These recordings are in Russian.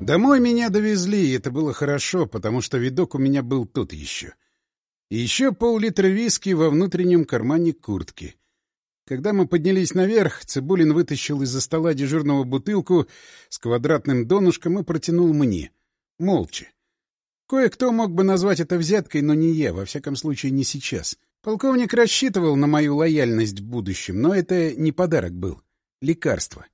Домой меня довезли, и это было хорошо, потому что видок у меня был тот еще. И еще пол-литра виски во внутреннем кармане куртки. Когда мы поднялись наверх, Цыбулин вытащил из-за стола дежурного бутылку с квадратным донышком и протянул мне. Молча. Кое-кто мог бы назвать это взяткой, но не я, во всяком случае не сейчас. Полковник рассчитывал на мою лояльность в будущем, но это не подарок был. Лекарство.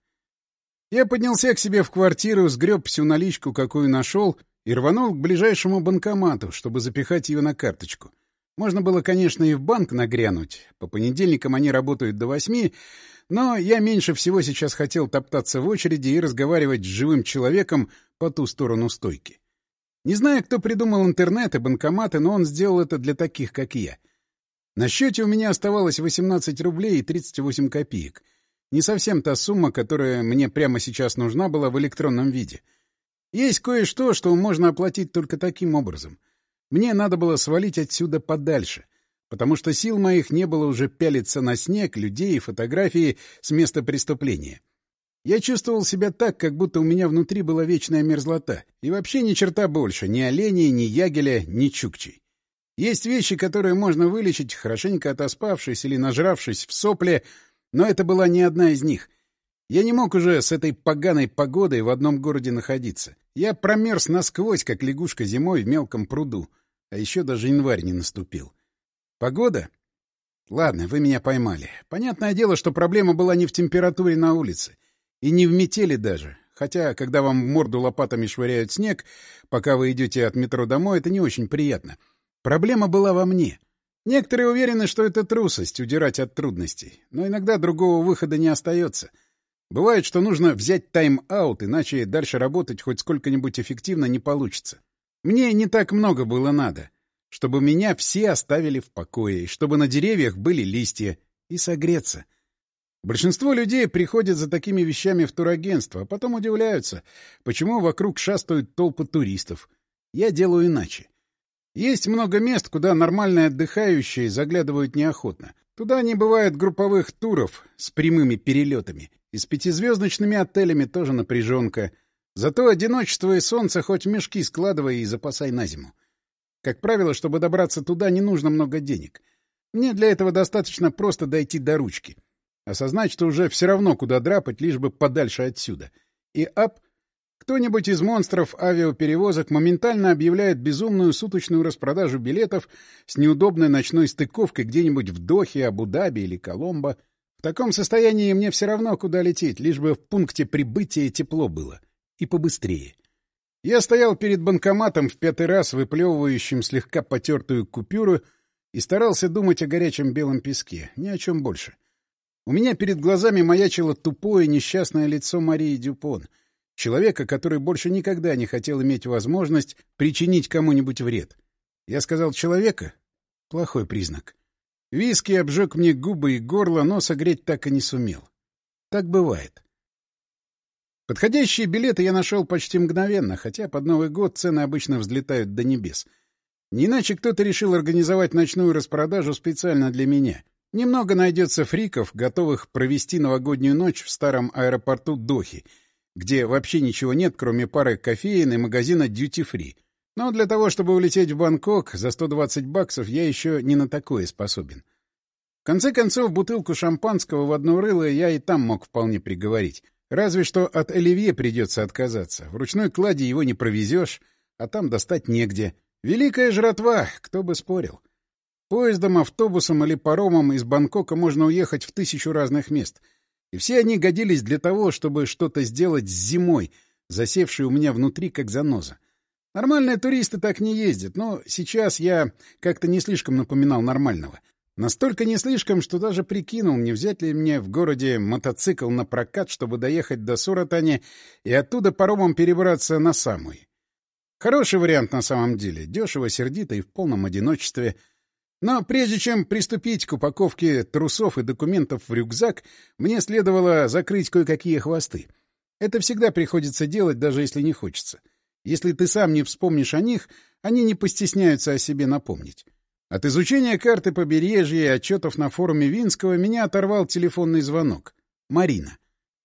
Я поднялся к себе в квартиру, сгреб всю наличку, какую нашел, и рванул к ближайшему банкомату, чтобы запихать ее на карточку. Можно было, конечно, и в банк нагрянуть. По понедельникам они работают до 8, но я меньше всего сейчас хотел топтаться в очереди и разговаривать с живым человеком по ту сторону стойки. Не знаю, кто придумал интернет и банкоматы, но он сделал это для таких, как я. На счете у меня оставалось 18 рублей и 38 копеек. Не совсем та сумма, которая мне прямо сейчас нужна была в электронном виде. Есть кое-что, что можно оплатить только таким образом. Мне надо было свалить отсюда подальше, потому что сил моих не было уже пялиться на снег, людей и фотографии с места преступления. Я чувствовал себя так, как будто у меня внутри была вечная мерзлота. И вообще ни черта больше, ни оленей, ни ягеля, ни чукчей. Есть вещи, которые можно вылечить, хорошенько отоспавшись или нажравшись в сопле, но это была не одна из них. Я не мог уже с этой поганой погодой в одном городе находиться. Я промерз насквозь, как лягушка зимой в мелком пруду. А еще даже январь не наступил. Погода? Ладно, вы меня поймали. Понятное дело, что проблема была не в температуре на улице. И не в метели даже. Хотя, когда вам в морду лопатами швыряют снег, пока вы идете от метро домой, это не очень приятно. Проблема была во мне. Некоторые уверены, что это трусость — удирать от трудностей. Но иногда другого выхода не остается. Бывает, что нужно взять тайм-аут, иначе дальше работать хоть сколько-нибудь эффективно не получится. Мне не так много было надо. Чтобы меня все оставили в покое, и чтобы на деревьях были листья, и согреться. Большинство людей приходят за такими вещами в турагентство, а потом удивляются, почему вокруг шастают толпы туристов. Я делаю иначе. Есть много мест, куда нормальные отдыхающие заглядывают неохотно. Туда не бывает групповых туров с прямыми перелетами. И с 5-звездочными отелями тоже напряженка. Зато одиночество и солнце хоть в мешки складывай и запасай на зиму. Как правило, чтобы добраться туда, не нужно много денег. Мне для этого достаточно просто дойти до ручки. Осознать, что уже все равно куда драпать, лишь бы подальше отсюда. И ап! Кто-нибудь из монстров авиаперевозок моментально объявляет безумную суточную распродажу билетов с неудобной ночной стыковкой где-нибудь в Дохе, Абу-Даби или Коломбо. В таком состоянии мне все равно, куда лететь, лишь бы в пункте прибытия тепло было. И побыстрее. Я стоял перед банкоматом в 5-й раз, выплевывающим слегка потертую купюру, и старался думать о горячем белом песке, ни о чем больше. У меня перед глазами маячило тупое несчастное лицо Марии Дюпон, человека, который больше никогда не хотел иметь возможность причинить кому-нибудь вред. Я сказал «человека»? Плохой признак. Виски обжег мне губы и горло, но согреть так и не сумел. Так бывает. Подходящие билеты я нашел почти мгновенно, хотя под Новый год цены обычно взлетают до небес. Не иначе кто-то решил организовать ночную распродажу специально для меня. Немного найдется фриков, готовых провести новогоднюю ночь в старом аэропорту Дохи, где вообще ничего нет, кроме пары кофеен и магазина дьюти-фри. Но для того, чтобы улететь в Бангкок за $120, я еще не на такое способен. В конце концов, бутылку шампанского в одно рыло я и там мог вполне приговорить. Разве что от оливье придется отказаться. В ручной кладе его не провезешь, а там достать негде. Великая жратва, кто бы спорил. Поездом, автобусом или паромом из Бангкока можно уехать в 1000 разных мест. И все они годились для того, чтобы что-то сделать с зимой, засевшей у меня внутри как заноза. Нормальные туристы так не ездят, но сейчас я как-то не слишком напоминал нормального. Настолько не слишком, что даже прикинул, не взять ли мне в городе мотоцикл на прокат, чтобы доехать до Суратани и оттуда паромом перебраться на Самуи. Хороший вариант на самом деле, дешево, сердито и в полном одиночестве. Но прежде чем приступить к упаковке трусов и документов в рюкзак, мне следовало закрыть кое-какие хвосты. Это всегда приходится делать, даже если не хочется. Если ты сам не вспомнишь о них, они не постесняются о себе напомнить. От изучения карты побережья и отчетов на форуме Винского меня оторвал телефонный звонок. Марина.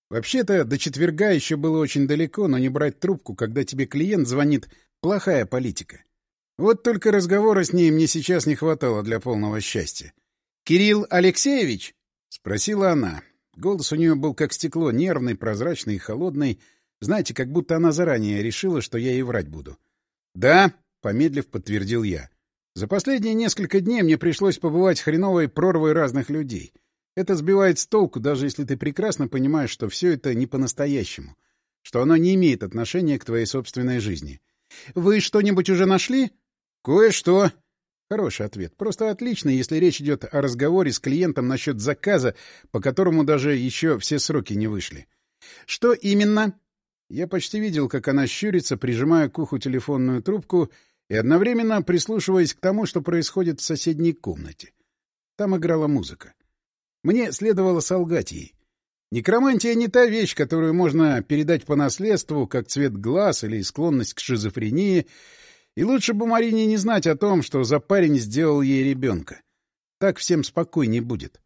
Вообще-то, до четверга еще было очень далеко, но не брать трубку, когда тебе клиент звонит — плохая политика. Вот только разговора с ней мне сейчас не хватало для полного счастья. «Кирилл Алексеевич?» — спросила она. Голос у нее был как стекло, нервный, прозрачный и холодный. Знаете, как будто она заранее решила, что я ей врать буду. «Да», — помедлив, подтвердил я. «За последние несколько дней мне пришлось побывать хреновой прорвой разных людей. Это сбивает с толку, даже если ты прекрасно понимаешь, что все это не по-настоящему, что оно не имеет отношения к твоей собственной жизни. Вы что-нибудь уже нашли?» «Кое-что». Хороший ответ. Просто отлично, если речь идет о разговоре с клиентом насчет заказа, по которому даже еще все сроки не вышли. «Что именно?» Я почти видел, как она щурится, прижимая к уху телефонную трубку и одновременно прислушиваясь к тому, что происходит в соседней комнате. Там играла музыка. Мне следовало солгать ей. Некромантия не та вещь, которую можно передать по наследству, как цвет глаз или склонность к шизофрении, и лучше бы Марине не знать о том, что за парень сделал ей ребенка. Так всем спокойней будет.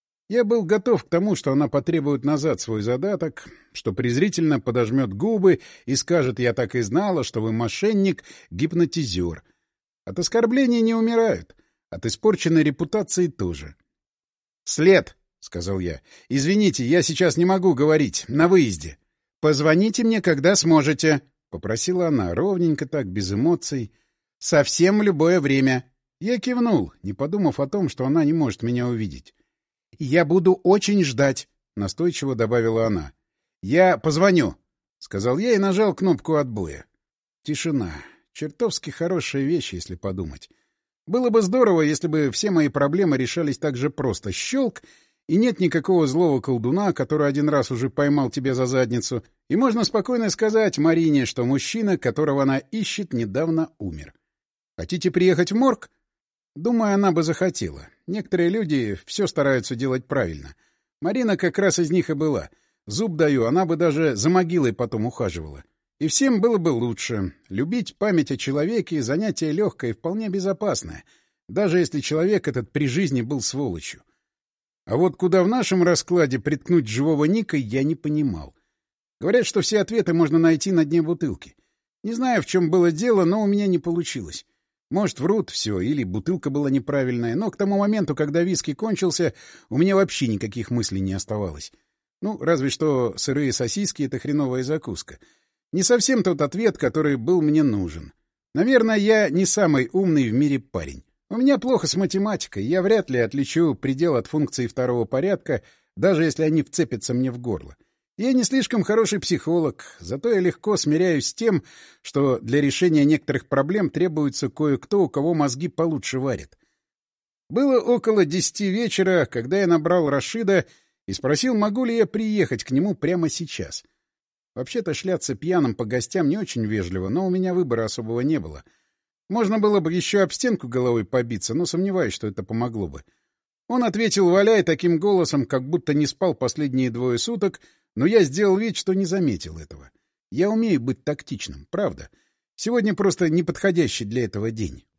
Я был готов к тому, что она потребует назад свой задаток, что презрительно подожмет губы и скажет: «Я так и знала, что вы мошенник, гипнотизер». От оскорбления не умирают, от испорченной репутации тоже. «След», — сказал я. «Извините, я сейчас не могу говорить, на выезде». «Позвоните мне, когда сможете», — попросила она, ровненько так, без эмоций. «Совсем в любое время». Я кивнул, не подумав о том, что она не может меня увидеть. «Я буду очень ждать», — настойчиво добавила она. «Я позвоню», — сказал я и нажал кнопку отбоя. Тишина. Чертовски хорошая вещь, если подумать. Было бы здорово, если бы все мои проблемы решались так же просто. Щелк, и нет никакого злого колдуна, который один раз уже поймал тебя за задницу, и можно спокойно сказать Марине, что мужчина, которого она ищет, недавно умер. Хотите приехать в морг? Думаю, она бы захотела. Некоторые люди все стараются делать правильно. Марина как раз из них и была. Зуб даю, она бы даже за могилой потом ухаживала. И всем было бы лучше. Любить память о человеке — занятие легкое и вполне безопасное, даже если человек этот при жизни был сволочью. А вот куда в нашем раскладе приткнуть живого Ника, я не понимал. Говорят, что все ответы можно найти на дне бутылки. Не знаю, в чем было дело, но у меня не получилось. Может, врут все, или бутылка была неправильная, но к тому моменту, когда виски кончился, у меня вообще никаких мыслей не оставалось. Ну, разве что сырые сосиски — это хреновая закуска. Не совсем тот ответ, который был мне нужен. Наверное, я не самый умный в мире парень. У меня плохо с математикой, я вряд ли отличу предел от функций второго порядка, даже если они вцепятся мне в горло. Я не слишком хороший психолог, зато я легко смиряюсь с тем, что для решения некоторых проблем требуется кое-кто, у кого мозги получше варят. Было около 10 вечера, когда я набрал Рашида и спросил, могу ли я приехать к нему прямо сейчас. Вообще-то шляться пьяным по гостям не очень вежливо, но у меня выбора особого не было. Можно было бы еще об стенку головой побиться, но сомневаюсь, что это помогло бы. Он ответил, валяя таким голосом, как будто не спал последние 2 суток, но я сделал вид, что не заметил этого. Я умею быть тактичным, правда. Сегодня просто неподходящий для этого день.